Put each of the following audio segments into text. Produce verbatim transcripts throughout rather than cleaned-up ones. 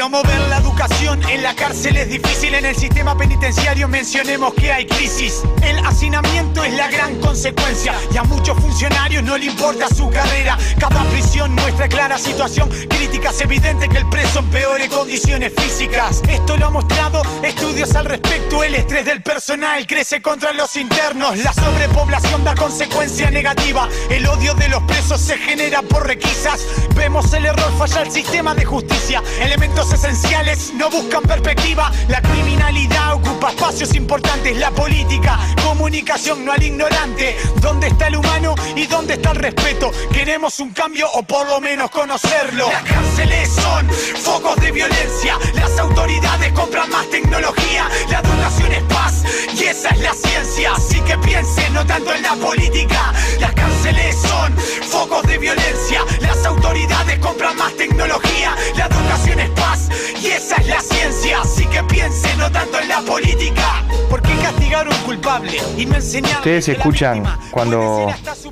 Promover la educación en la cárcel es difícil. En el sistema penitenciario mencionemos que hay crisis. El hacinamiento es la gran consecuencia y a muchos funcionarios no le importa su carrera. Cada prisión muestra clara situación crítica. Es evidente que el preso empeore condiciones físicas. Esto lo ha mostrado estudios al respecto. El estrés del personal crece contra los internos. La sobrepoblación da consecuencia negativa. El odio de los presos se genera por requisas. Vemos el error, falla el sistema de justicia. Elementos esenciales no buscan perspectiva. La criminalidad ocupa espacios importantes. La política, comunicación no al ignorante. ¿Dónde está el humano y dónde está el respeto? Queremos un cambio o por lo menos conocerlo. Las cárceles son focos de violencia. Las autoridades compran más tecnología. La educación es paz y esa es la ciencia. Así que piensen no tanto en la política. Las cárceles son focos de violencia. Las autoridades compran más tecnología. La educación es paz y esa es la ciencia. Así que piensen no tanto en la política. ¿Por qué castigar a un culpable y no enseñar? Ustedes escuchan cuando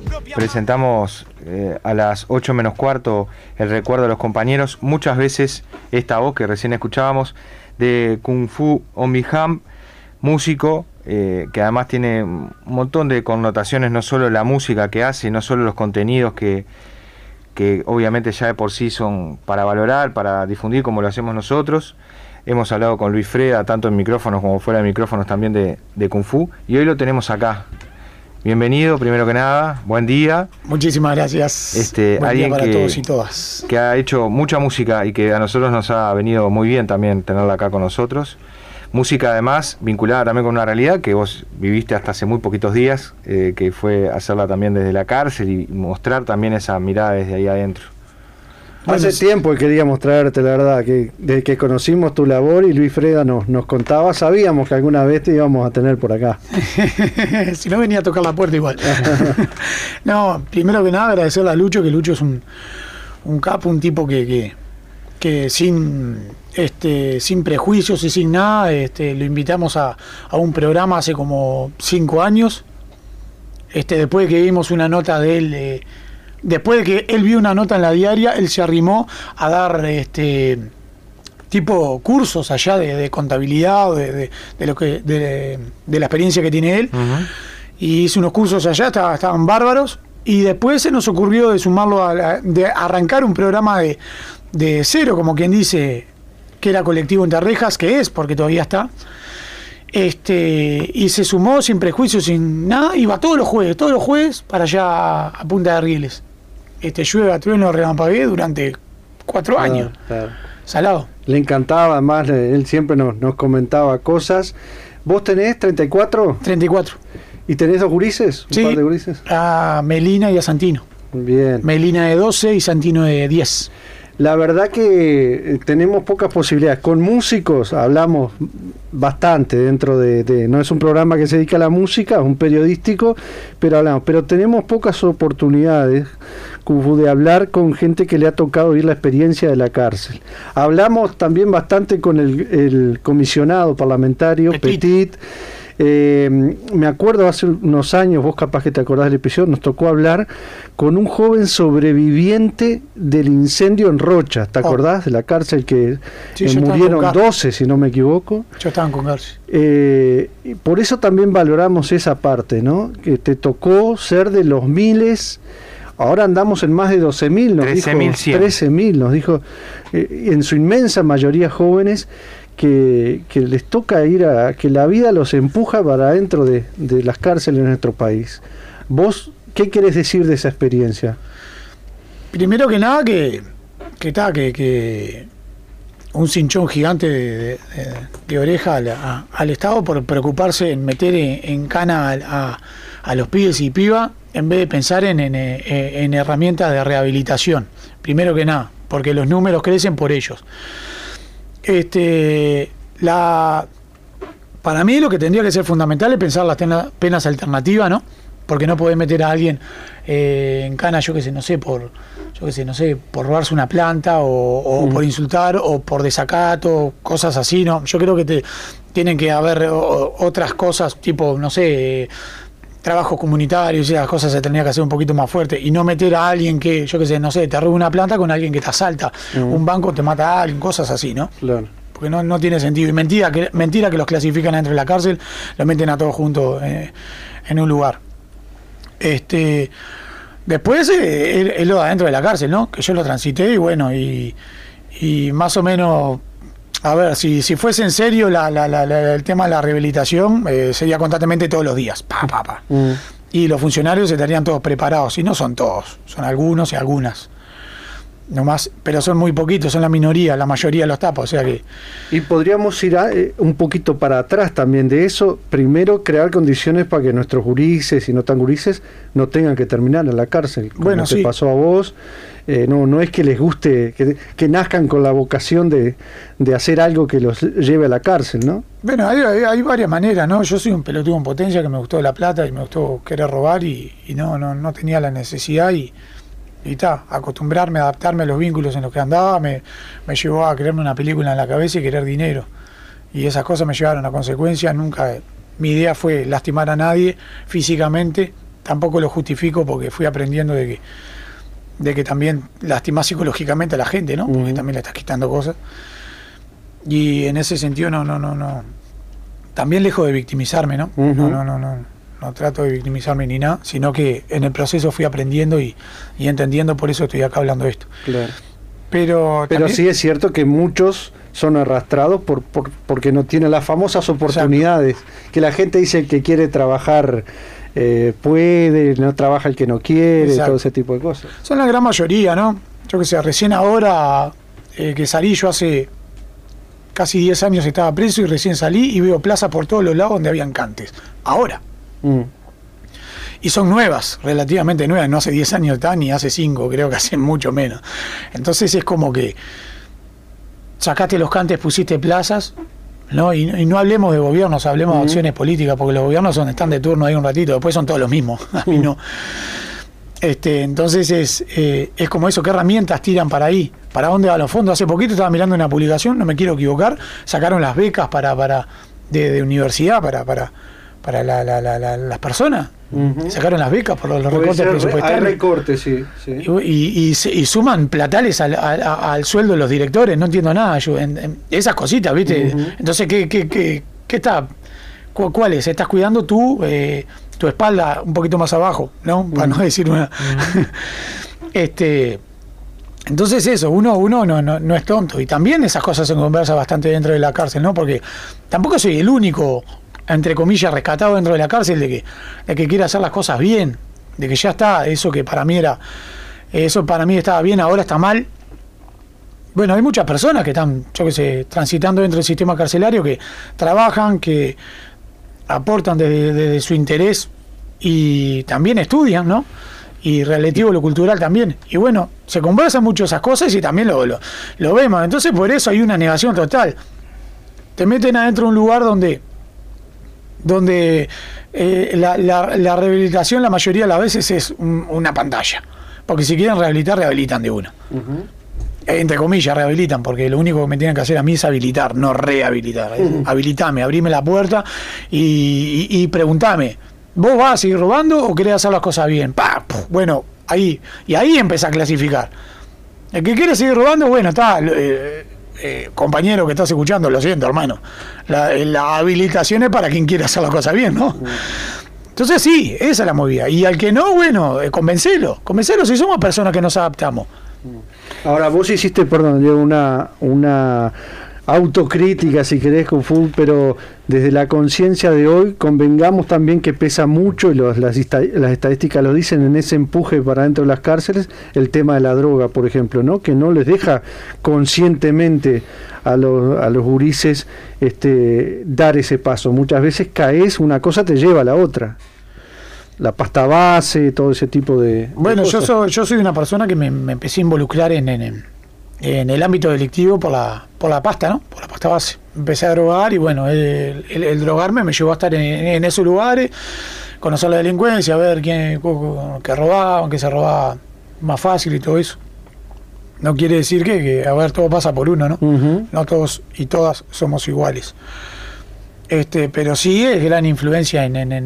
presentamos eh, a las ocho menos cuarto el recuerdo de los compañeros. Muchas veces esta voz que recién escuchábamos de Kung Fu Ombiham, músico eh, que además tiene un montón de connotaciones, no solo la música que hace, no solo los contenidos que que obviamente ya de por sí son para valorar, para difundir como lo hacemos nosotros. Hemos hablado con Luis Freda, tanto en micrófonos como fuera de micrófonos también de, de Kung Fu, y hoy lo tenemos acá. Bienvenido, primero que nada, buen día. Muchísimas gracias. Este, buen alguien día para que, todos y todas. Que ha hecho mucha música y que a nosotros nos ha venido muy bien también tenerla acá con nosotros. Música además vinculada también con una realidad que vos viviste hasta hace muy poquitos días, eh, que fue hacerla también desde la cárcel y mostrar también esa mirada desde ahí adentro. Hace bueno, tiempo que queríamos traerte, la verdad, que desde que conocimos tu labor y Luis Freda nos, nos contaba, sabíamos que alguna vez te íbamos a tener por acá. Si no venía a tocar la puerta igual. No, primero que nada agradecerle a Lucho, que Lucho es un, un capo, un tipo que... que que sin este sin prejuicios y sin nada, este, lo invitamos a, a un programa hace como cinco años, este, después de que vimos una nota de él, eh, después de que él vio una nota en la diaria, él se arrimó a dar este tipo cursos allá de, de contabilidad, de, de, de lo que de, de la experiencia que tiene él, uh-huh. Y hizo unos cursos allá, estaban, estaban bárbaros, y después se nos ocurrió de sumarlo a la, de arrancar un programa de de cero, como quien dice, que era Colectivo Entre Rejas, que es, porque todavía está, este y se sumó sin prejuicios, sin nada, iba todos los jueves, todos los jueves para allá a Punta de Rieles. Este, llueve, trueno, relampagué durante cuatro claro, años. Claro. Salado. Le encantaba, además, él siempre nos, nos comentaba cosas. ¿Vos tenés treinta y cuatro? treinta y cuatro. ¿Y tenés dos gurises? ¿Un sí, par de gurises? A Melina y a Santino. Bien. Melina de doce y Santino de diez. La verdad que tenemos pocas posibilidades. Con músicos hablamos bastante dentro de, de... No es un programa que se dedica a la música, es un periodístico, pero hablamos. Pero tenemos pocas oportunidades de hablar con gente que le ha tocado vivir la experiencia de la cárcel. Hablamos también bastante con el, el comisionado parlamentario, Petit. Petit. Eh, me acuerdo hace unos años, vos capaz que te acordás del episodio, nos tocó hablar con un joven sobreviviente del incendio en Rocha. ¿Te acordás oh. de la cárcel que sí, eh, murieron doce, si no me equivoco? Yo estaba con cárcel. Eh, por eso también valoramos esa parte, ¿no? Que te tocó ser de los miles. Ahora andamos en más de doce mil, nos dijo. trece mil, nos dijo, eh, en su inmensa mayoría jóvenes. Que, que les toca ir a que la vida los empuja para adentro de, de las cárceles de nuestro país. ¿Vos qué querés decir de esa experiencia? Primero que nada que que está que, que un cinchón gigante de, de, de oreja al, a, al Estado por preocuparse en meter en, en cana a, a, a los pibes y pibas en vez de pensar en, en, en herramientas de rehabilitación. Primero que nada, porque los números crecen por ellos. Este, la, para mí lo que tendría que ser fundamental es pensar las tena, penas alternativas, ¿no? Porque no podés meter a alguien eh, en cana, yo que sé, no sé, por, yo que sé, no sé, por robarse una planta o, o mm. por insultar o por desacato, cosas así, ¿no? Yo creo que te, tienen que haber o, otras cosas, tipo, no sé, trabajos comunitarios y esas cosas se tendría que hacer un poquito más fuerte y no meter a alguien que, yo qué sé, no sé, te roba una planta con alguien que te asalta, uh-huh. un banco te mata a alguien, cosas así, ¿no? Claro. Porque no, no tiene sentido. Y mentira que, mentira que los clasifican dentro de la cárcel, los meten a todos juntos eh, en un lugar. Este, después eh, es lo de adentro de la cárcel, ¿no? Que yo lo transité y bueno, y, y más o menos... A ver, si, si fuese en serio la, la, la, la, el tema de la rehabilitación, eh, sería constantemente todos los días. Pa, pa, pa. Mm. Y los funcionarios estarían todos preparados. Y no son todos, son algunos y algunas. Nomás, pero son muy poquitos, son la minoría, la mayoría los tapa, o sea que... Y podríamos ir a, eh, un poquito para atrás también de eso. Primero, crear condiciones para que nuestros gurises y no tan gurises no tengan que terminar en la cárcel. Como bueno, te sí. pasó a vos. Eh, no, no es que les guste, que, que nazcan con la vocación de, de hacer algo que los lleve a la cárcel, ¿no? Bueno, hay, hay, hay varias maneras, ¿no? Yo soy un pelotudo en potencia que me gustó la plata y me gustó querer robar y, y no, no, no tenía la necesidad y... Y ta, acostumbrarme, adaptarme a los vínculos en los que andaba, me, me llevó a creerme una película en la cabeza y querer dinero. Y esas cosas me llevaron a consecuencias. Nunca, mi idea fue lastimar a nadie físicamente, tampoco lo justifico porque fui aprendiendo de que, de que también lastimás psicológicamente a la gente, ¿no? Porque uh-huh. también le estás quitando cosas. Y en ese sentido no, no, no, no. También lejos de victimizarme, ¿no? Uh-huh. No, no, no, no. No trato de victimizarme ni nada, sino que en el proceso fui aprendiendo y, y entendiendo, por eso estoy acá hablando de esto. Claro. Pero, Pero también, sí es cierto que muchos son arrastrados por, por porque no tienen las famosas oportunidades. Exacto. Que la gente dice que quiere trabajar, eh, puede, no trabaja el que no quiere, exacto. todo ese tipo de cosas. Son la gran mayoría, ¿no? Yo que sé, recién ahora eh, que salí, yo hace casi diez años estaba preso y recién salí y veo plazas por todos los lados donde habían cantes. Ahora. Mm. Y son nuevas, relativamente nuevas, no hace diez años están ni hace cinco, creo que hace mucho menos. Entonces es como que sacaste los cantes, pusiste plazas, ¿no? Y, y no hablemos de gobiernos, hablemos mm. de acciones políticas, porque los gobiernos son, están de turno ahí un ratito, después son todos los mismos. A mí no. Este, entonces es, eh, es como eso, ¿qué herramientas tiran para ahí? ¿Para dónde van los fondos? Hace poquito estaba mirando una publicación, no me quiero equivocar, sacaron las becas para, para de, de universidad para... para para la, la, la, la, las personas, uh-huh. sacaron las becas por los, los recortes ser, presupuestarios. Hay recortes, sí. sí. Y, y, y, y suman platales al, al, al sueldo de los directores, no entiendo nada yo, en, en esas cositas, ¿viste? Uh-huh. Entonces, ¿qué, qué, qué, qué está? ¿Cu- ¿Cuál es? ¿Estás cuidando tú, eh, tu espalda un poquito más abajo, ¿no? Para uh-huh. no decir una... Uh-huh. este... Entonces eso, uno uno no, no, no es tonto. Y también esas cosas se conversan bastante dentro de la cárcel, ¿no? Porque tampoco soy el único... entre comillas, rescatado dentro de la cárcel, de que, de que quiere hacer las cosas bien, de que ya está, eso que para mí era, eso para mí estaba bien, ahora está mal. Bueno, hay muchas personas que están, yo qué sé, transitando dentro del sistema carcelario, que trabajan, que aportan desde, desde su interés y también estudian, ¿no? Y relativo a lo cultural también. Y bueno, se conversan mucho esas cosas y también lo, lo, lo vemos. Entonces por eso hay una negación total. Te meten adentro de un lugar donde donde eh, la, la, la rehabilitación la mayoría de las veces es un, una pantalla, porque si quieren rehabilitar, rehabilitan de una. Uh-huh. Entre comillas, rehabilitan, porque lo único que me tienen que hacer a mí es habilitar, no rehabilitar. Uh-huh. Habilitame, abrime la puerta y, y, y preguntame, ¿vos vas a seguir robando o querés hacer las cosas bien? ¡Pah! Bueno, ahí, y ahí empezás a clasificar. El que quiere seguir robando, bueno, está... Eh, Eh, compañero que estás escuchando, lo siento, hermano, la, la habilitación es para quien quiera hacer las cosas bien, ¿no? Entonces sí, esa es la movida. Y al que no, bueno, eh, convencelo, convencelo si somos personas que nos adaptamos. Ahora, vos hiciste, perdón, una, una autocrítica, si querés, Kung Fu, pero desde la conciencia de hoy, convengamos también que pesa mucho, y los, las, las estadísticas lo dicen, en ese empuje para dentro de las cárceles, el tema de la droga, por ejemplo, ¿no? Que no les deja conscientemente a los, a los gurises este, dar ese paso. Muchas veces caes, una cosa te lleva a la otra. La pasta base, todo ese tipo de... Bueno, de yo soy, yo soy una persona que me, me empecé a involucrar en... en en el ámbito delictivo por la por la pasta, ¿no? Por la pasta base. Empecé a drogar y bueno, el, el, el drogarme me llevó a estar en, en esos lugares, conocer la delincuencia, ver quién que robaban, que se robaba más fácil y todo eso. No quiere decir que, que a ver, todo pasa por uno, ¿no? Uh-huh. No todos y todas somos iguales. Este, pero sí es gran influencia en, en, en,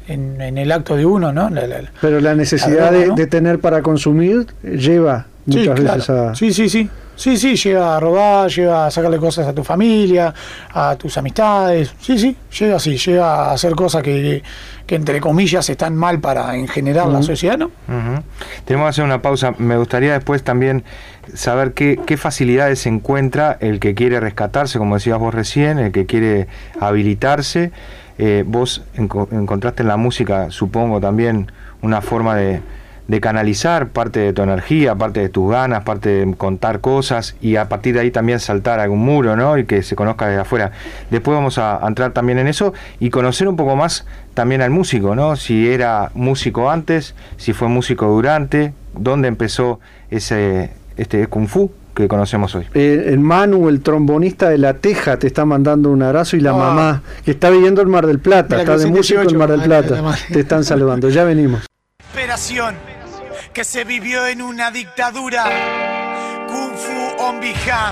en, en el acto de uno, ¿no? La, la, Pero la necesidad la droga, de, ¿no? de tener para consumir lleva muchas sí, veces claro. a... Sí, sí, sí. Sí, sí, llega a robar, llega a sacarle cosas a tu familia, a tus amistades. Sí, sí, llega así, llega a hacer cosas que, que, que entre comillas están mal para en general uh-huh. la sociedad, ¿no? Uh-huh. Tenemos que hacer una pausa. Me gustaría después también saber qué, qué facilidades encuentra el que quiere rescatarse, como decías vos recién, el que quiere habilitarse. Eh, vos enco- encontraste en la música, supongo, también una forma de... de canalizar parte de tu energía, parte de tus ganas, parte de contar cosas y a partir de ahí también saltar algún muro, ¿no? Y que se conozca desde afuera. Después vamos a, a entrar también en eso y conocer un poco más también al músico, ¿no? Si era músico antes, si fue músico durante, dónde empezó ese este Kung Fu que conocemos hoy. Eh, el Manu, el trombonista de La Teja, te está mandando un abrazo y la oh. mamá, que está viviendo en Mar del Plata, está de músico en Mar del Plata, te están saludando. Ya venimos. Operación que se vivió en una dictadura. Kung Fu Ombiham.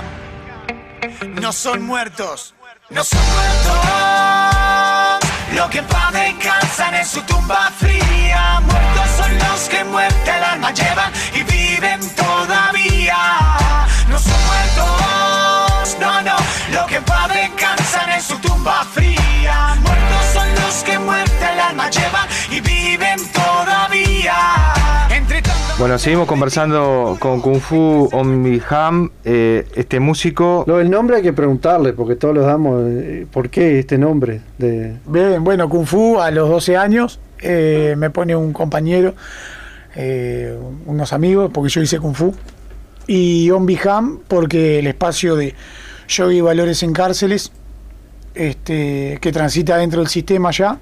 No son muertos, no son muertos. Lo que en paz descansan en su tumba fría. Muertos son los que muerte el alma llevan y viven todavía. No son muertos, no, no. Lo que en paz descansan en su tumba fría. Muertos son los que muerte el alma llevan y viven todavía. Bueno, seguimos conversando con Kung Fu Ombiham, eh, este músico. Lo del nombre hay que preguntarle, porque todos los damos. Eh, ¿Por qué este nombre? De... Bien, bueno, Kung Fu a los doce años eh, me pone un compañero, eh, unos amigos, porque yo hice Kung Fu. Y Ombiham, porque el espacio de yoga y valores en cárceles, este, que transita dentro del sistema ya.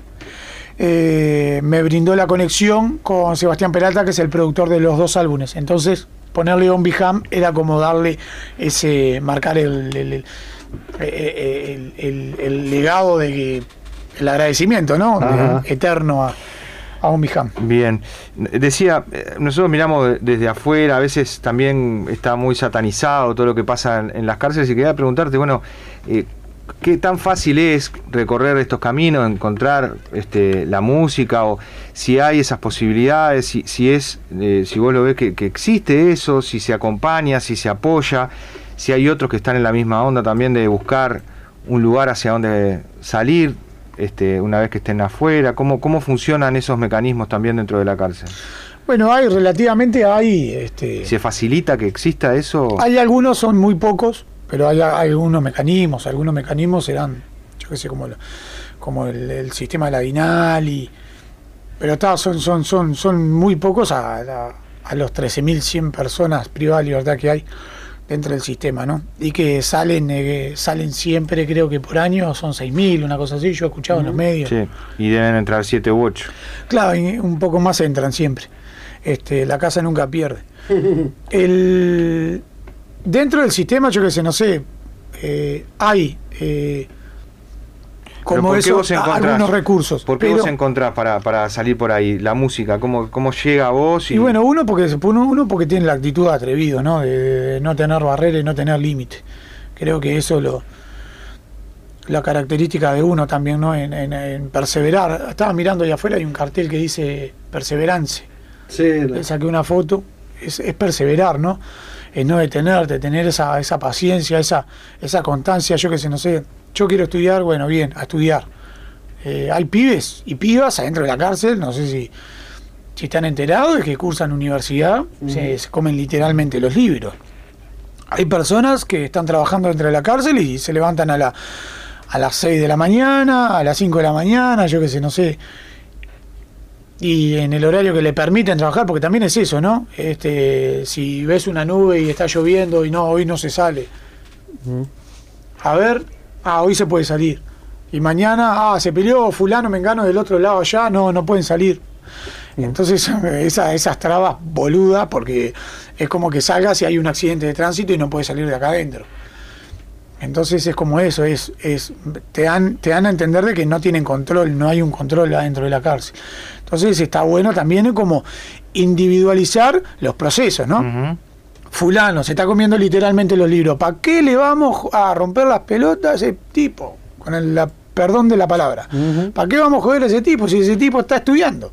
Eh, me brindó la conexión con Sebastián Peralta, que es el productor de los dos álbumes. Entonces ponerle Ombiham era como darle ese, marcar el el, el, el, el, el legado de que, el agradecimiento, ¿no? De, eterno a, a Ombiham. Bien, decía, nosotros miramos desde afuera, a veces también está muy satanizado todo lo que pasa en, en las cárceles, y quería preguntarte, bueno, eh, ¿qué tan fácil es recorrer estos caminos, encontrar este, la música, o si hay esas posibilidades, si, si es, eh, si vos lo ves que, que existe eso, si se acompaña, si se apoya, si hay otros que están en la misma onda también de buscar un lugar hacia donde salir, este, una vez que estén afuera? ¿Cómo, cómo funcionan esos mecanismos también dentro de la cárcel? Bueno, hay relativamente, hay... Este, ¿Se facilita que exista eso? Hay algunos, son muy pocos, pero hay, hay algunos mecanismos, algunos mecanismos serán, yo qué sé, como, como el, el sistema de la Vinal, y, pero está, son, son, son, son muy pocos a, a, a los trece mil cien personas privadas de libertad que hay dentro del sistema, ¿no? Y que salen eh, salen siempre, creo que por año son seis mil, una cosa así, yo he escuchado uh-huh. en los medios. Sí, y deben entrar siete u ocho. Claro, y un poco más entran siempre. Este, la casa nunca pierde. el... Dentro del sistema, yo que sé, no sé, eh, hay eh, como eso, algunos recursos. ¿Por qué pero, vos encontrás para, para salir por ahí la música? ¿Cómo, cómo llega a vos? Y... y bueno, uno porque uno, uno porque tiene la actitud de atrevido, ¿no? De, de no tener barreras y no tener límite. Creo que eso es lo, la característica de uno también, ¿no? En, en, en perseverar. Estaba mirando ahí afuera, hay un cartel que dice perseverancia. Sí, le saqué una foto. Es, es perseverar, ¿no? Es no detenerte, tener esa, esa paciencia, esa, esa constancia. Yo que sé, no sé, yo quiero estudiar, bueno, bien, a estudiar. Eh, hay pibes y pibas adentro de la cárcel, no sé si, si están enterados de que cursan universidad, uh-huh. se, se comen literalmente los libros. Hay personas que están trabajando dentro de la cárcel y se levantan a, la, a las seis de la mañana, a las cinco de la mañana, yo que sé, no sé. Y en el horario que le permiten trabajar, porque también es eso, ¿no? Este, si ves una nube y está lloviendo y no, hoy no se sale. Uh-huh. A ver, ah, hoy se puede salir. Y mañana, ah, se peleó fulano, mengano del otro lado allá, no, no pueden salir. Uh-huh. Entonces, esa, esas trabas boludas, porque es como que salgas y hay un accidente de tránsito y no puedes salir de acá adentro. Entonces es como eso, es, es te dan, te dan a entender de que no tienen control, no hay un control adentro de la cárcel. Entonces está bueno también como individualizar los procesos, ¿no? Uh-huh. Fulano se está comiendo literalmente los libros. ¿Para qué le vamos a romper las pelotas a ese tipo? Con el, la perdón de la palabra. Uh-huh. ¿Para qué vamos a joder a ese tipo si ese tipo está estudiando?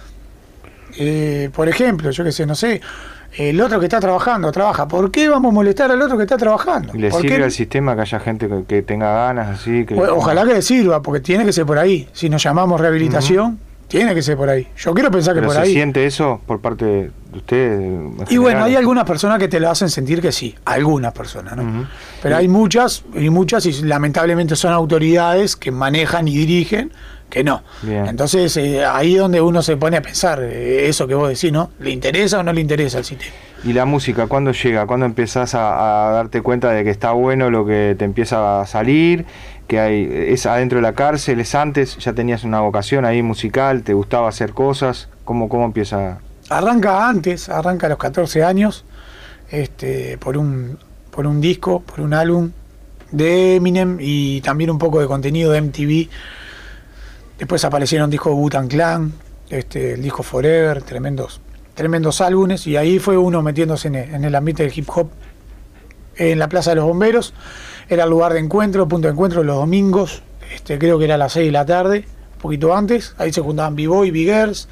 Eh, por ejemplo, yo qué sé, no sé, el otro que está trabajando, trabaja. ¿Por qué vamos a molestar al otro que está trabajando? ¿Y le ¿Por sirve qué? al sistema que haya gente que, que tenga ganas así? Que... O, ojalá que le sirva, porque tiene que ser por ahí. Si nos llamamos rehabilitación, uh-huh. tiene que ser por ahí. Yo quiero pensar que ¿Pero por se ahí. ¿Siente eso por parte de usted? Y bueno, hay algunas personas que te lo hacen sentir que sí. Algunas personas, ¿no? Uh-huh. Pero hay muchas, y muchas, y lamentablemente son autoridades que manejan y dirigen que no. Bien. Entonces, eh, ahí es donde uno se pone a pensar, eh, eso que vos decís, ¿no? ¿Le interesa o no le interesa el sistema? ¿Y la música cuándo llega? ¿Cuándo empezás a, a darte cuenta de que está bueno lo que te empieza a salir? Que hay, es adentro de la cárcel, es antes, ya tenías una vocación ahí musical, te gustaba hacer cosas, ¿cómo, cómo empieza? Arranca antes, arranca a los catorce años, este, por un, por un disco, por un álbum de Eminem y también un poco de contenido de M T V. Después aparecieron discos de Wu-Tang Clan, este, el disco Forever, tremendos, tremendos álbumes, y ahí fue uno metiéndose en el, en el ambiente del hip hop. En la Plaza de los Bomberos, era el lugar de encuentro, punto de encuentro los domingos, este, creo que era a las seis de la tarde, un poquito antes, ahí se juntaban B-Boy, B-Girls,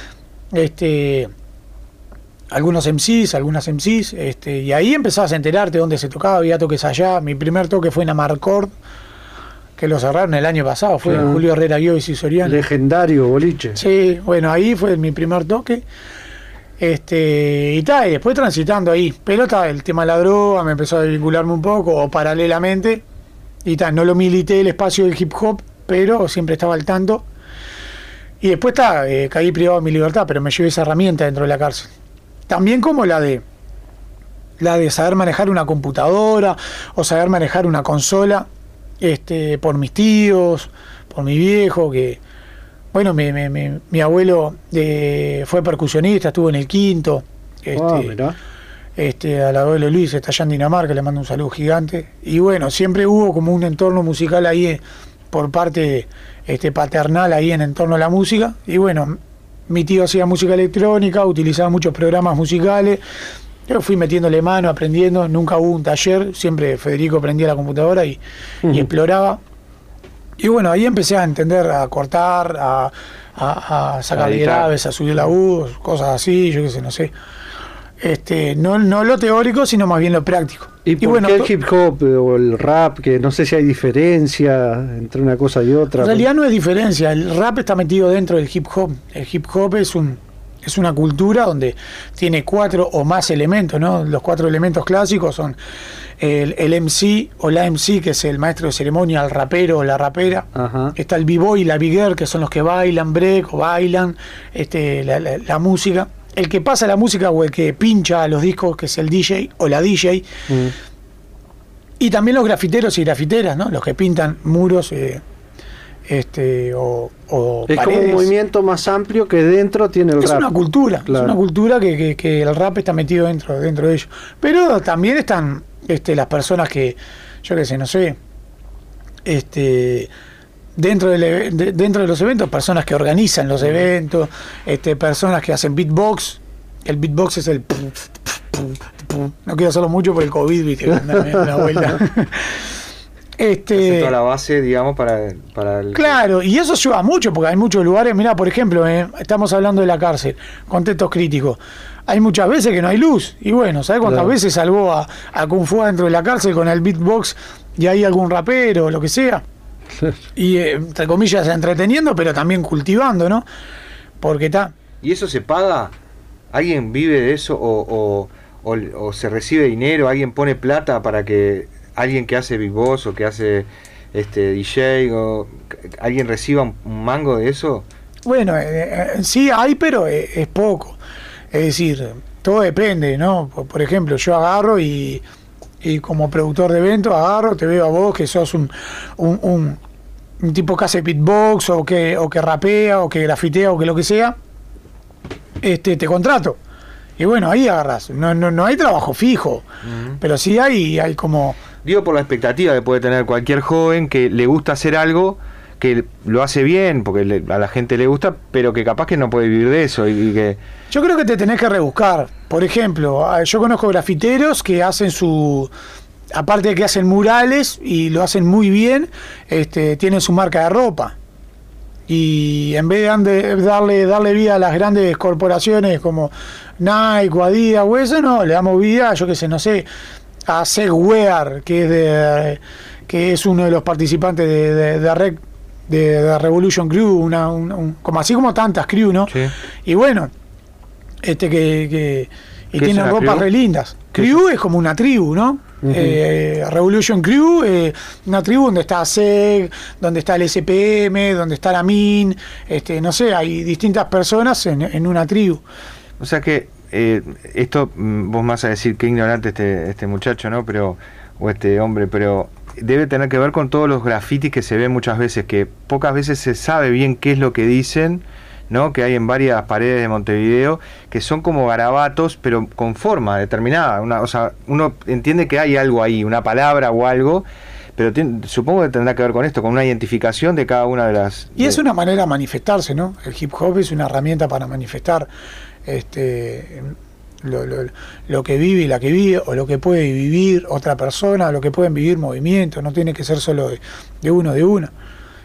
este, algunos M Cs, algunas M Cs, este, y ahí empezabas a enterarte dónde se tocaba, había toques allá. Mi primer toque fue en Amarcord, que lo cerraron el año pasado, fue sí. Julio Herrera Guiovis y Soriano. Legendario boliche. Sí, bueno, ahí fue mi primer toque. Este, y tal, y después transitando ahí, pero tal, el tema de la droga me empezó a vincularme un poco, o paralelamente, y tal, no lo milité el espacio del hip hop, pero siempre estaba al tanto. Y después está, eh, caí privado de mi libertad, pero me llevé esa herramienta dentro de la cárcel. También como la de la de saber manejar una computadora, o saber manejar una consola, este, por mis tíos, por mi viejo, que bueno, mi, mi, mi, mi abuelo eh, fue percusionista, estuvo en el Quinto. Este, oh, mirá. Este, al abuelo Luis está allá en Dinamarca, le mando un saludo gigante. Y bueno, siempre hubo como un entorno musical ahí eh, por parte este, paternal ahí en entorno a la música. Y bueno, mi tío hacía música electrónica, utilizaba muchos programas musicales. Yo fui metiéndole mano, aprendiendo. Nunca hubo un taller, siempre Federico prendía la computadora y, uh-huh. y exploraba. Y bueno, ahí empecé a entender, a cortar, a, a, a sacar graves, a subir la voz, cosas así, yo qué sé, no sé. Este, no, no lo teórico, sino más bien lo práctico. ¿Y, y por bueno, qué el hip hop o el rap? Que no sé si hay diferencia entre una cosa y otra. En realidad no hay diferencia, el rap está metido dentro del hip hop. El hip hop es un es una cultura donde tiene cuatro o más elementos, ¿no? Los cuatro elementos clásicos son el, el M C o la M C, que es el maestro de ceremonia, el rapero o la rapera. Ajá. Está el B-Boy y la B-Girl, que son los que bailan break o bailan este, la, la, la música. El que pasa la música o el que pincha los discos, que es el D J o la D J. Mm. Y también los grafiteros y grafiteras, ¿no? Los que pintan muros eh, este, o, o es paredes. Como un movimiento más amplio que dentro tiene el es rap. Es una cultura, claro. Es una cultura que, que, que el rap está metido dentro, dentro de ellos. Pero también están este, las personas que, yo qué sé, no sé, este... Dentro de, de, dentro de los eventos, personas que organizan los eventos, este, personas que hacen beatbox. El beatbox es el... No quiero hacerlo mucho por el COVID, ¿viste? Una vuelta. Este, toda la base, digamos, para, para el... Claro, y eso ayuda mucho, porque hay muchos lugares, mira, por ejemplo, eh, estamos hablando de la cárcel, contextos críticos. Hay muchas veces que no hay luz, y bueno, ¿sabes cuántas claro. veces salvó a, a Kung Fu dentro de la cárcel con el beatbox y hay algún rapero o lo que sea? Y eh, entre comillas entreteniendo, pero también cultivando, ¿no? Porque está. ¿Y eso se paga? ¿Alguien vive de eso o, o, o, o se recibe dinero? ¿Alguien pone plata para que alguien que hace beatbox o que hace este D J o alguien reciba un, un mango de eso? Bueno, eh, eh, sí hay, pero eh, es poco. Es decir, todo depende, ¿no? Por, por ejemplo, yo agarro y y como productor de eventos agarro, te veo a vos que sos un, un, un, un tipo que hace beatbox o que, o que rapea o que grafitea o que lo que sea, este, te contrato. Y bueno, ahí agarras. No, no, no hay trabajo fijo, uh-huh. pero sí hay, hay como... Digo por la expectativa que puede tener cualquier joven que le gusta hacer algo, que lo hace bien, porque le, a la gente le gusta, pero que capaz que no puede vivir de eso. Y, y que yo creo que te tenés que rebuscar. Por ejemplo, yo conozco grafiteros que hacen su aparte de que hacen murales y lo hacen muy bien, este, tienen su marca de ropa. Y en vez de darle, darle vida a las grandes corporaciones como Nike o Adidas o eso, no, le damos vida, yo qué sé, no sé, a Segwear, que es de, que es uno de los participantes de, de, de, Rec, de, de Revolution Crew, una, un, un, como así como tantas crew, ¿no? Sí. Y bueno, este que, que y tienen ropas re lindas. Crew es como una tribu, ¿no? Uh-huh. eh, Revolution Crew, eh, una tribu donde está SEG, donde está el S P M, donde está la MIN, este, no sé, hay distintas personas en, en una tribu. O sea que eh, esto, vos vas a decir que ignorante este, este muchacho, ¿no? Pero, o este hombre, pero debe tener que ver con todos los grafitis que se ven muchas veces, que pocas veces se sabe bien qué es lo que dicen, ¿no? Que hay en varias paredes de Montevideo, que son como garabatos, pero con forma determinada. Una, o sea, uno entiende que hay algo ahí, una palabra o algo, pero tiene, supongo que tendrá que ver con esto, con una identificación de cada una de las... Y de... es una manera de manifestarse, ¿no? El hip hop es una herramienta para manifestar este lo, lo, lo que vive y la que vive, o lo que puede vivir otra persona, o lo que pueden vivir movimientos, no tiene que ser solo de, de uno de uno.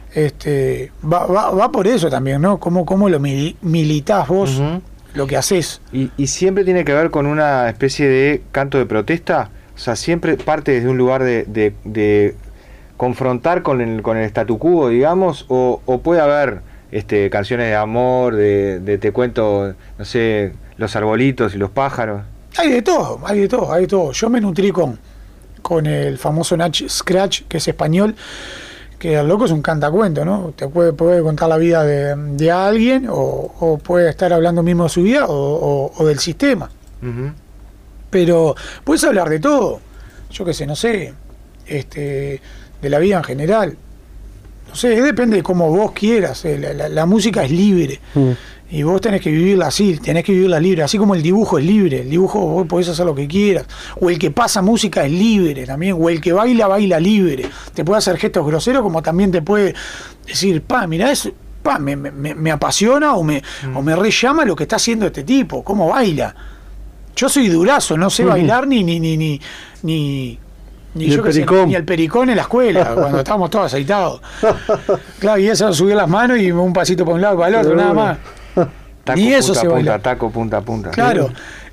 Este, va, va, va por eso también, ¿no? ¿Cómo, cómo lo mil, militás vos, uh-huh. lo que haces? Y, y siempre tiene que ver con una especie de canto de protesta, o sea, siempre parte desde un lugar de, de, de confrontar con el, con el statu quo, digamos, o, o puede haber este, canciones de amor, de, de te cuento, no sé, los arbolitos y los pájaros. Hay de todo, hay de todo, hay de todo. Yo me nutrí con, con el famoso Nach Scratch, que es español, que el loco es un cantacuento, ¿no? Te puede, puede contar la vida de, de alguien, o, o puede estar hablando mismo de su vida, o, o, o del sistema. Uh-huh. Pero puedes hablar de todo, yo qué sé, no sé, este, de la vida en general. No sé, depende de cómo vos quieras. La, la, la música es libre. Uh-huh. Y vos tenés que vivirla así, tenés que vivirla libre, así como el dibujo es libre, el dibujo vos podés hacer lo que quieras, o el que pasa música es libre también, o el que baila, baila libre, te puede hacer gestos groseros como también te puede decir, pa, mirá eso, pa, me, me, me apasiona o me, mm. o me re llama lo que está haciendo este tipo, cómo baila. Yo soy durazo, no sé mm. bailar ni, ni, ni, ni, ni Ni, yo que sé, ni el pericón en la escuela, cuando estábamos todos aceitados. Claro, y eso subir las manos y un pasito para un lado y para el otro, nada más. Taco, ni eso punta, se baila. Punta, taco, punta, punta. Claro.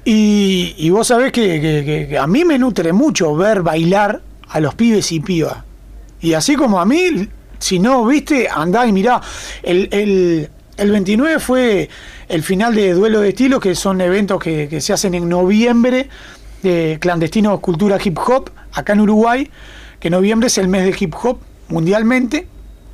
Y, y vos sabés que, que, que, que a mí me nutre mucho ver bailar a los pibes y pibas. Y así como a mí, si no, viste, andá y mirá. El, el, el veintinueve fue el final de Duelo de Estilos, que son eventos que, que se hacen en noviembre, de Clandestino Cultura Hip Hop, acá en Uruguay, que noviembre es el mes de hip hop mundialmente.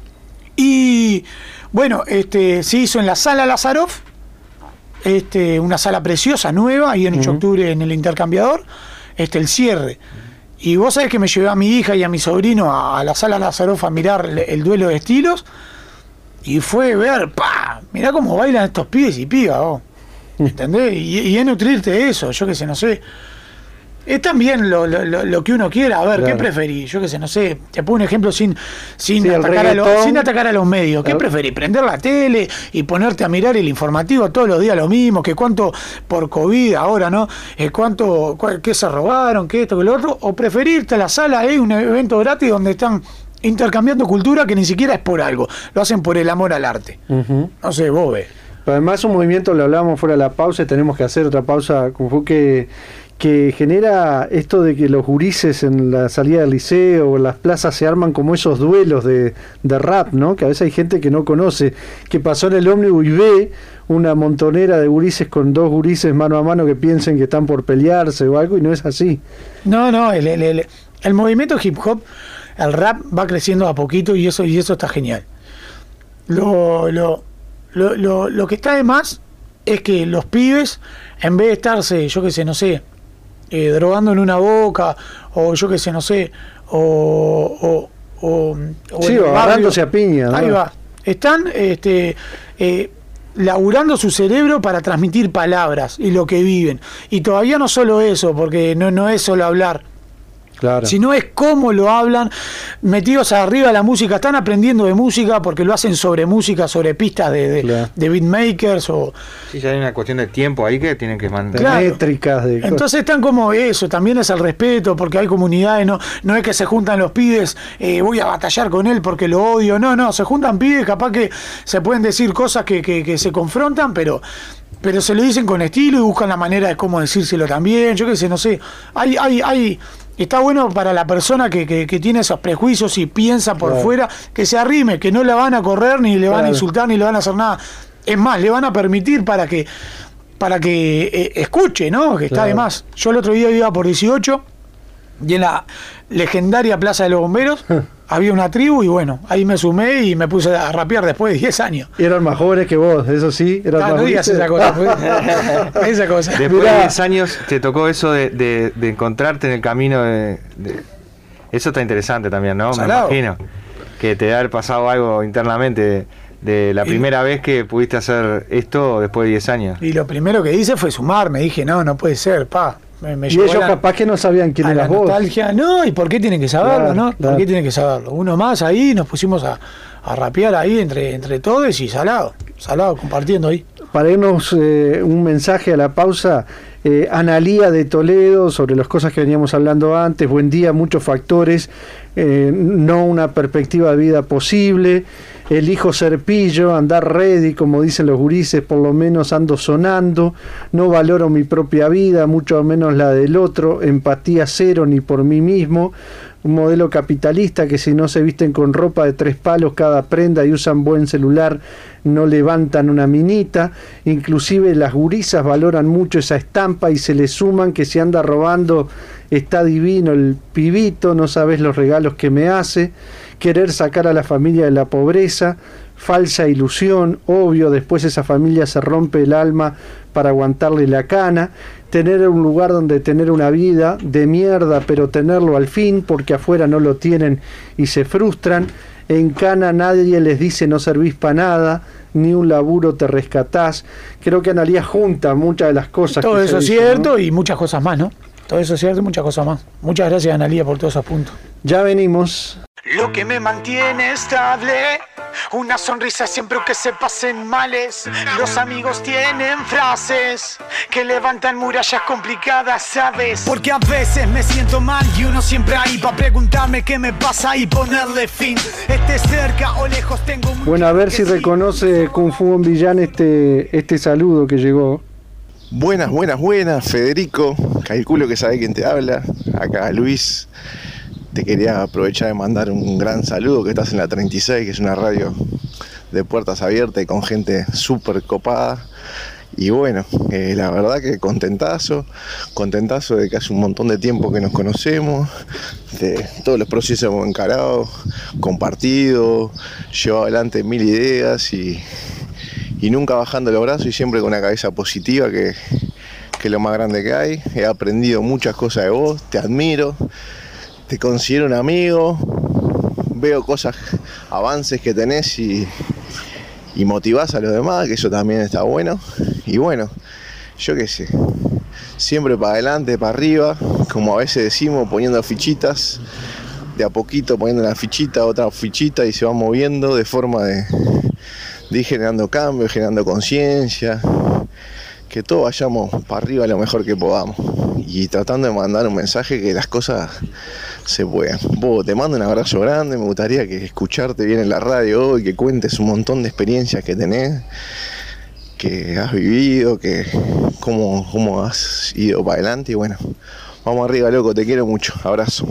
Y bueno, este se hizo en la Sala Lazaroff, este, una sala preciosa, nueva, ahí en ocho de octubre en el Intercambiador, este, el cierre. Y vos sabés que me llevé a mi hija y a mi sobrino a, a la Sala Lazaroff a mirar el, el Duelo de Estilos, y fue ver, pa, mirá cómo bailan estos pibes y pibas, oh. ¿Entendés? Y, y es nutrirte de eso, yo qué sé, no sé. Es también lo, lo, lo que uno quiera. A ver, claro. ¿Qué preferís? Yo qué sé, no sé. Te pongo un ejemplo sin sin, sí, atacar, a los, sin atacar a los medios. ¿Qué preferís? ¿Prender la tele y ponerte a mirar el informativo todos los días lo mismo? ¿Que cuánto por COVID ahora, no? Eh, ¿Cuánto, cuál, qué se robaron? ¿Qué esto, qué lo otro? ¿O preferirte a la sala? Hay eh, un evento gratis donde están intercambiando cultura que ni siquiera es por algo. Lo hacen por el amor al arte. Uh-huh. No sé, vos ves. Pero además un movimiento, lo hablábamos fuera de la pausa, y tenemos que hacer otra pausa, como fue que... que genera esto de que los gurises en la salida del liceo o en las plazas se arman como esos duelos de, de rap, ¿no? Que a veces hay gente que no conoce, que pasó en el ómnibus y ve una montonera de gurises con dos gurises mano a mano que piensen que están por pelearse o algo, y no es así. No, no, el, el, el, el movimiento hip hop, el rap va creciendo a poquito, y eso, y eso está genial. Lo, lo, lo, lo, lo que está de más es que los pibes, en vez de estarse, yo qué sé, no sé, Eh, drogando en una boca, o yo qué sé, no sé, o, o, o, o sí, o agarrándose a piña, ¿no? Ahí va. Están este, eh, laburando su cerebro para transmitir palabras y lo que viven. Y todavía no solo eso, porque no, no es solo hablar. Claro. Si no es cómo lo hablan, metidos arriba de la música, están aprendiendo de música porque lo hacen sobre música, sobre pistas de, de, claro. de beatmakers o... Sí, ya hay una cuestión de tiempo ahí que tienen que mantener. Claro. Métricas de... Entonces están como eso, también es el respeto, porque hay comunidades, no, no es que se juntan los pibes, eh, voy a batallar con él porque lo odio, no, no, se juntan pibes, capaz que se pueden decir cosas que, que, que se confrontan, pero... pero se lo dicen con estilo y buscan la manera de cómo decírselo también, yo qué sé, no sé, hay, hay, hay, está bueno para la persona que, que, que tiene esos prejuicios y piensa por claro. fuera, que se arrime, que no la van a correr, ni le van claro. a insultar, ni le van a hacer nada, es más, le van a permitir para que, para que eh, escuche, ¿no? Que está claro. de más. Yo el otro día iba por dieciocho y en la legendaria Plaza de los Bomberos había una tribu y bueno, ahí me sumé y me puse a rapear después de diez años. Y eran más jóvenes que vos, eso sí. Eran ah, más no digas esa cosa. Pues, esa cosa. Después Mirá. de diez años te tocó eso de, de, de encontrarte en el camino de, de... Eso está interesante también, ¿no? Salado. Me imagino que te debe haber pasado algo internamente de, de la primera y, vez que pudiste hacer esto después de diez años. Y lo primero que hice fue sumarme, dije, no, no puede ser, pa. Me, me y ellos la, capaz que no sabían quién eras vos. Nostalgia, no, ¿y por qué tienen que saberlo, claro, no? Claro. ¿Por qué tienen que saberlo? Uno más ahí, nos pusimos a, a rapear ahí entre, entre todos y salado, salado, compartiendo ahí. Para irnos eh, un mensaje a la pausa, eh, Analía de Toledo, sobre las cosas que veníamos hablando antes, buen día, muchos factores, eh, no una perspectiva de vida posible, elijo ser pillo, andar ready, como dicen los gurises, por lo menos ando sonando, no valoro mi propia vida, mucho menos la del otro, empatía cero ni por mí mismo, un modelo capitalista que si no se visten con ropa de tres palos cada prenda y usan buen celular, no levantan una minita, inclusive las gurisas valoran mucho esa estampa y se le suman que si anda robando está divino el pibito, no sabes los regalos que me hace, querer sacar a la familia de la pobreza, falsa ilusión, obvio, después esa familia se rompe el alma para aguantarle la cana, tener un lugar donde tener una vida de mierda, pero tenerlo al fin, porque afuera no lo tienen y se frustran, en cana nadie les dice no servís para nada, ni un laburo te rescatás. Creo que Analía junta muchas de las cosas. Todo que eso es dice, cierto, ¿no? Y muchas cosas más, ¿no? Todo eso es cierto y muchas cosas más. Muchas gracias, Analía, por todos esos puntos. Ya venimos. Lo que me mantiene estable, una sonrisa siempre que se pasen males. Los amigos tienen frases que levantan murallas complicadas, ¿sabes? Porque a veces me siento mal y uno siempre ahí para preguntarme qué me pasa y ponerle fin. Esté cerca o lejos tengo... Bueno, a ver si reconoce Kung Fu en Villán este, este saludo que llegó. Buenas, buenas, buenas, Federico. Calculo que sabe quién te habla. Acá Luis. Te quería aprovechar de mandar un gran saludo, que estás en la treinta y seis, que es una radio de puertas abiertas y con gente súper copada. Y bueno, eh, la verdad que contentazo, contentazo de que hace un montón de tiempo que nos conocemos, de todos los procesos hemos encarado, compartido, llevado adelante mil ideas y, y nunca bajando los brazos y siempre con una cabeza positiva, que, que es lo más grande que hay. He aprendido muchas cosas de vos, te admiro. Te considero un amigo, veo cosas, avances que tenés y, y motivás a los demás, que eso también está bueno. Y bueno, yo qué sé, siempre para adelante, para arriba, como a veces decimos, poniendo fichitas, de a poquito poniendo una fichita, otra fichita y se va moviendo de forma de, de ir generando cambios, generando conciencia, que todos vayamos para arriba lo mejor que podamos y tratando de mandar un mensaje que las cosas se puedan. Vos, te mando un abrazo grande, me gustaría que escucharte bien en la radio hoy, que cuentes un montón de experiencias que tenés, que has vivido, que cómo, cómo has ido para adelante y bueno, vamos arriba, loco, te quiero mucho, abrazo.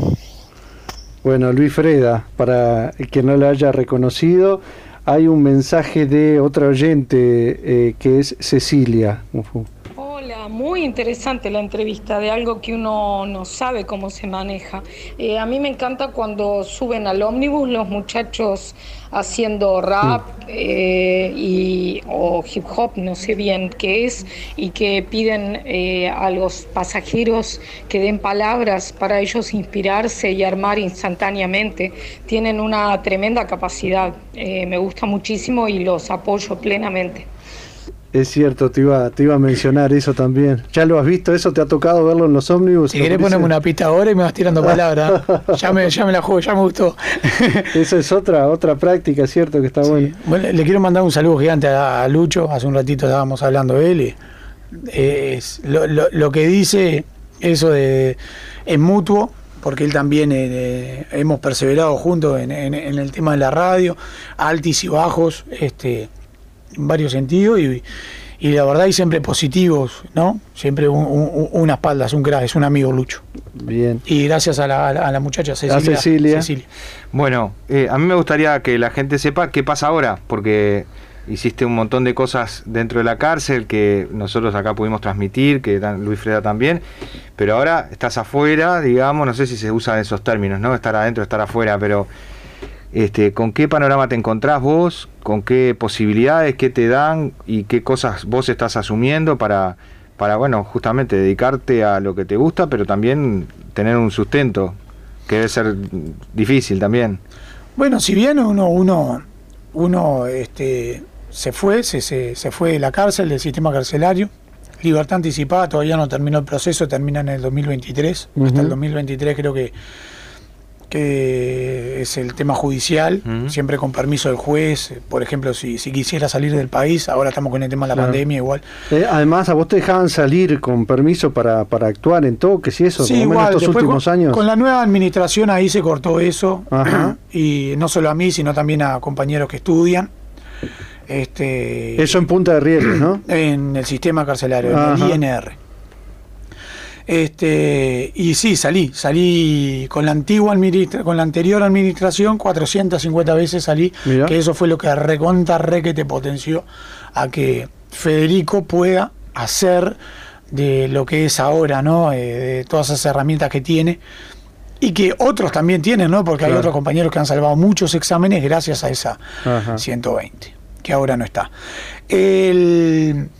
Bueno, Luis Freda, para el que no lo haya reconocido, hay un mensaje de otra oyente eh, que es Cecilia. Hola, muy interesante la entrevista de algo que uno no sabe cómo se maneja. Eh, a mí me encanta cuando suben al ómnibus los muchachos haciendo rap eh, y, o hip hop, no sé bien qué es, y que piden eh, a los pasajeros que den palabras para ellos inspirarse y armar instantáneamente. Tienen una tremenda capacidad, eh, me gusta muchísimo y los apoyo plenamente. Es cierto, te iba, te iba a mencionar eso también. ¿Ya lo has visto eso? ¿Te ha tocado verlo en los ómnibus? Si querés ponerme una pista ahora y me vas tirando palabras. ya, me, ya me la juego, ya me gustó. Esa es otra otra práctica, cierto, que está sí. bueno. bueno. Le quiero mandar un saludo gigante a, a Lucho. Hace un ratito estábamos hablando de él. Y, eh, es, lo, lo, lo que dice, eso de es mutuo, porque él también eh, hemos perseverado juntos en, en, en el tema de la radio, altis y bajos, este... en varios sentidos y, y la verdad y siempre positivos, ¿no? Siempre un, un, una espalda, es un crack, es un amigo Lucho. Bien. Y gracias a la, a la, a la muchacha Cecilia. A Cecilia. Cecilia. Bueno, eh, a mí me gustaría que la gente sepa qué pasa ahora, porque hiciste un montón de cosas dentro de la cárcel que nosotros acá pudimos transmitir, que Luis Freda también, pero ahora estás afuera, digamos, no sé si se usan esos términos, ¿no? Estar adentro, estar afuera, pero... Este, ¿con qué panorama te encontrás vos? ¿Con qué posibilidades, qué te dan y qué cosas vos estás asumiendo para, para bueno, justamente dedicarte a lo que te gusta, pero también tener un sustento, que debe ser difícil también? Bueno, si bien uno uno uno este se fue, se, se, se fue de la cárcel, del sistema carcelario, libertad anticipada, todavía no terminó el proceso, termina en el dos mil veintitrés, uh-huh. Hasta el dos mil veintitrés creo que que es el tema judicial, uh-huh. Siempre con permiso del juez, por ejemplo, si, si quisiera salir del país, ahora estamos con el tema de la claro. pandemia igual. Eh, además, a vos te dejaban salir con permiso para, para actuar en toques y eso, sí, como igual, en estos últimos con, años. Con la nueva administración ahí se cortó eso, ajá. Y no solo a mí, sino también a compañeros que estudian. Este, eso en Punta de Rieles, ¿no? En el sistema carcelario, ajá. En el I N R. Este, y sí, salí, salí con la antigua administra- con la anterior administración cuatrocientas cincuenta veces salí, Mirá. Que eso fue lo que recontra re que te potenció a que Federico pueda hacer de lo que es ahora, ¿no? Eh, de todas esas herramientas que tiene y que otros también tienen, ¿no? Porque claro. Hay otros compañeros que han salvado muchos exámenes gracias a esa Ajá. ciento veinte, que ahora no está. El,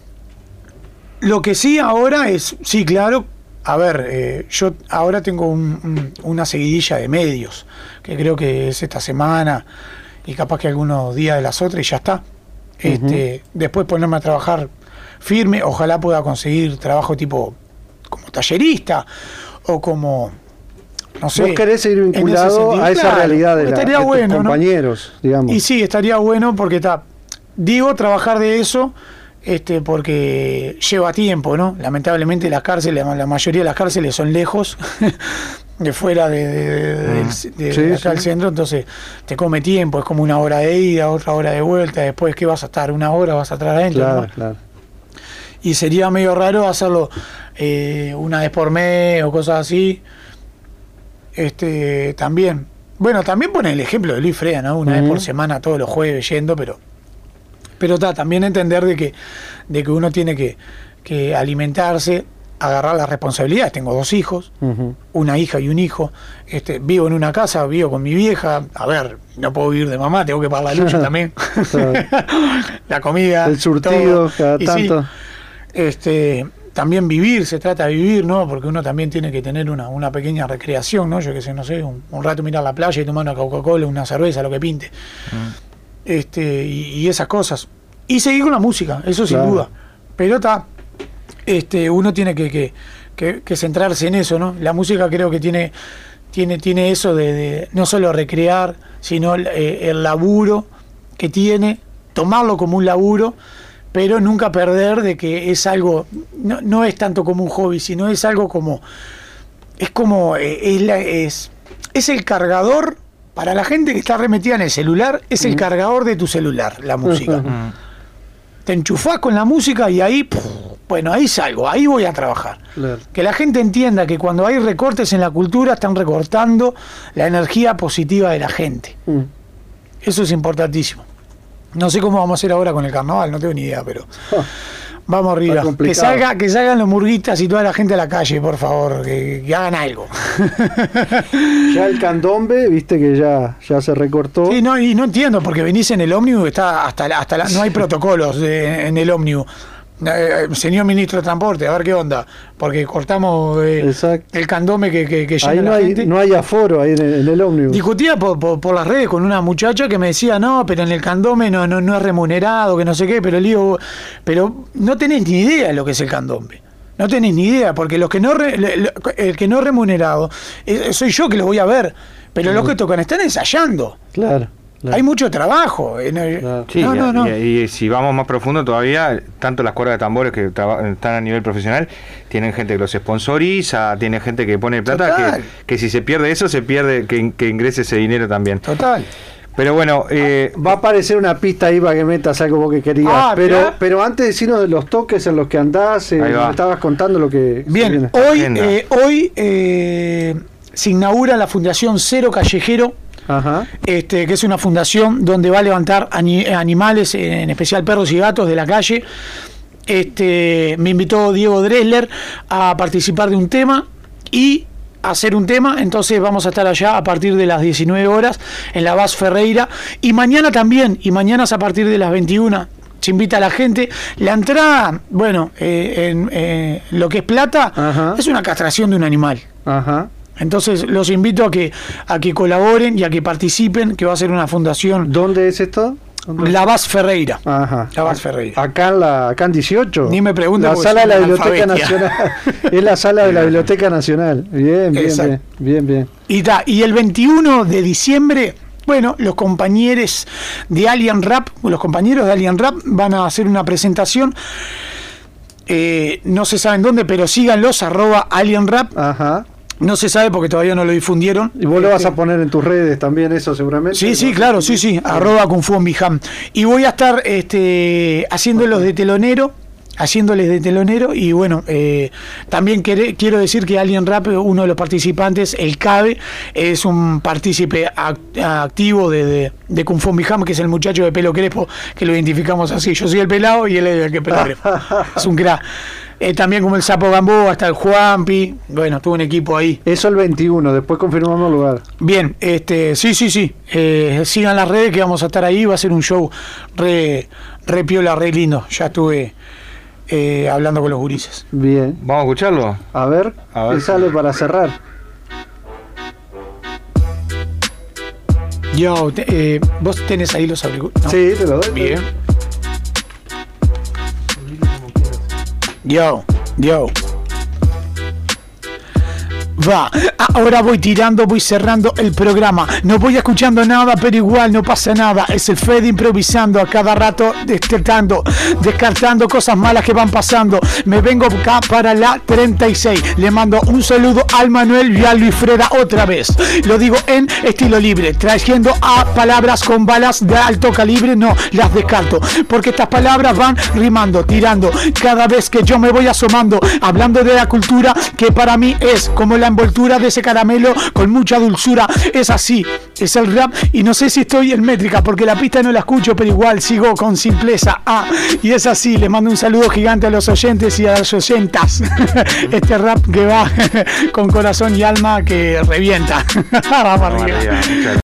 lo que sí ahora es, sí, claro. A ver, eh, yo ahora tengo un, un, una seguidilla de medios, que creo que es esta semana y capaz que algunos días de las otras y ya está. Este, uh-huh. Después ponerme a trabajar firme, ojalá pueda conseguir trabajo tipo como tallerista o como, no sé. Vos querés seguir vinculado a esa claro, realidad de, la, de bueno, tus compañeros, ¿no? Digamos. Y sí, estaría bueno porque está, digo, trabajar de eso. Este, porque lleva tiempo, ¿no? Lamentablemente las cárceles, la mayoría de las cárceles son lejos, de fuera de, de, de, mm. de, de sí, acá al sí. centro, entonces te come tiempo, es como una hora de ida, otra hora de vuelta, después ¿qué vas a estar? Una hora vas a estar adentro, claro, ¿no? Claro. Y sería medio raro hacerlo eh, una vez por mes o cosas así, este, también. Bueno, también pone el ejemplo de Luis Freda, ¿no? Una mm. vez por semana, todos los jueves yendo, pero... Pero ta, también entender de que, de que uno tiene que, que alimentarse, agarrar las responsabilidades. Tengo dos hijos, uh-huh. una hija y un hijo. Este, vivo en una casa, vivo con mi vieja. A ver, no puedo vivir de mamá, tengo que pagar la luz también. La comida. El surtido, todo. Cada y tanto. Sí, este, también vivir, se trata de vivir, ¿no? Porque uno también tiene que tener una, una pequeña recreación, ¿no? Yo que sé, no sé, un, un rato mirar la playa y tomar una Coca-Cola, una cerveza, lo que pinte. Uh-huh. Este, y, y esas cosas. Y seguir con la música, eso sin claro. duda. Pero está, este, uno tiene que, que, que, que centrarse en eso, ¿no? La música creo que tiene, tiene, tiene eso de, de no solo recrear, sino el, eh, el laburo que tiene, tomarlo como un laburo, pero nunca perder de que es algo, no, no es tanto como un hobby, sino es algo como, es como, eh, es, la, es, es el cargador. Para la gente que está remetida en el celular, es el cargador de tu celular, la música. Te enchufás con la música y ahí, pff, bueno, ahí salgo, ahí voy a trabajar. Claro. Que la gente entienda que cuando hay recortes en la cultura, están recortando la energía positiva de la gente. Mm. Eso es importantísimo. No sé cómo vamos a hacer ahora con el carnaval, no tengo ni idea, pero... Oh. Vamos arriba, que salga, que salgan los murguistas y toda la gente a la calle, por favor, que, que hagan algo. Ya el candombe, viste que ya, ya se recortó. Sí, no, y no entiendo, porque venís en el ómnibus, está hasta, hasta la, no hay protocolos de, en el ómnibus. Eh, señor ministro de Transporte, a ver qué onda, porque cortamos eh, el candome que, que, que llena ahí no la hay, gente. no hay aforo ahí en el, en el ómnibus. Discutía por, por, por las redes con una muchacha que me decía, no, pero en el candome no, no, no es remunerado, que no sé qué, pero le digo, pero no tenés ni idea de lo que es el candome. No tenés ni idea, porque los que no re, el que no es remunerado, eh, soy yo que lo voy a ver, pero claro. Los que tocan están ensayando. Claro. Claro. Hay mucho trabajo. Claro. Sí, no, no, no. Y, y si vamos más profundo todavía, tanto las cuerdas de tambores que están a nivel profesional, tienen gente que los sponsoriza, tiene gente que pone plata, que, que si se pierde eso, se pierde que, que ingrese ese dinero también. Total. Pero bueno, eh, va a aparecer una pista ahí para que metas algo vos que querías. Ah, pero, pero antes decirnos de los toques en los que andás, eh, me estabas contando lo que... Bien, hoy, eh, hoy eh, se inaugura la Fundación Cero Callejero. Ajá. Este, que es una fundación donde va a levantar ani animales, en especial perros y gatos de la calle. Este, me invitó Diego Dresler a participar de un tema y a hacer un tema, entonces vamos a estar allá a partir de las diecinueve horas en la Bas Ferreira, y mañana también, y mañana es a partir de las veintiuna. Se invita a la gente. La entrada, bueno, eh, en eh, lo que es plata, ajá, es una castración de un animal. Ajá. Entonces los invito a que a que colaboren y a que participen, que va a ser una fundación. ¿Dónde es esto? ¿Dónde? La Bas Ferreira. Ajá. La Bas Ferreira. Acá en la acá en dieciocho. Ni me pregunten. La sala de la Biblioteca Nacional. Es la sala de la Biblioteca Nacional. Bien, bien, bien, bien, bien. Y ta, y el veintiuno de diciembre, bueno, los compañeros de Alien Rap, los compañeros de Alien Rap van a hacer una presentación. Eh, no se sabe en dónde, pero síganlos, arroba Alien Rap. Ajá. No se sabe porque todavía no lo difundieron. Y vos este, lo vas a poner en tus redes también, eso seguramente. Sí, sí, claro, sí, sí. Arroba Kung Fu Mijam. Y voy a estar este, haciéndolos de telonero. Haciéndoles de telonero. Y bueno, eh, también quere, quiero decir que Alien Rap, uno de los participantes, el Cabe, es un partícipe act, activo de, de, de Kung Fu Mijam, que es el muchacho de pelo crespo, que lo identificamos así. Yo soy el pelado y él es el que pelo crespo. Es un crack. Eh, también como el Sapo Gamboa, hasta el Juanpi. Bueno, tuvo un equipo ahí. Eso el veintiuno, después confirmamos el lugar. Bien, este, sí, sí, sí. Eh, sigan las redes que vamos a estar ahí. Va a ser un show re, re piola, re lindo. Ya estuve eh, hablando con los gurises. Bien. ¿Vamos a escucharlo? A ver, a ver. ¿Qué sale para cerrar? Yo, te, eh, vos tenés ahí los auriculares. ¿No? Sí, te lo doy. Bien. Yo, yo. Va, ahora voy tirando, voy cerrando el programa. No voy escuchando nada, pero igual no pasa nada. Es el Fede improvisando, a cada rato destetando, descartando cosas malas que van pasando. Me vengo acá para la treinta y seis. Le mando un saludo al Manuel y a Luis Freda otra vez. Lo digo en estilo libre, trayendo a palabras con balas de alto calibre. No, las descarto, porque estas palabras van rimando, tirando. Cada vez que yo me voy asomando, hablando de la cultura que para mí es como la envoltura de ese caramelo con mucha dulzura. Es así, es el rap, y no sé si estoy en métrica porque la pista no la escucho, pero igual sigo con simpleza. Ah, y es así, les mando un saludo gigante a los oyentes y a las oyentas. Este rap que va con corazón y alma que revienta. Vamos arriba.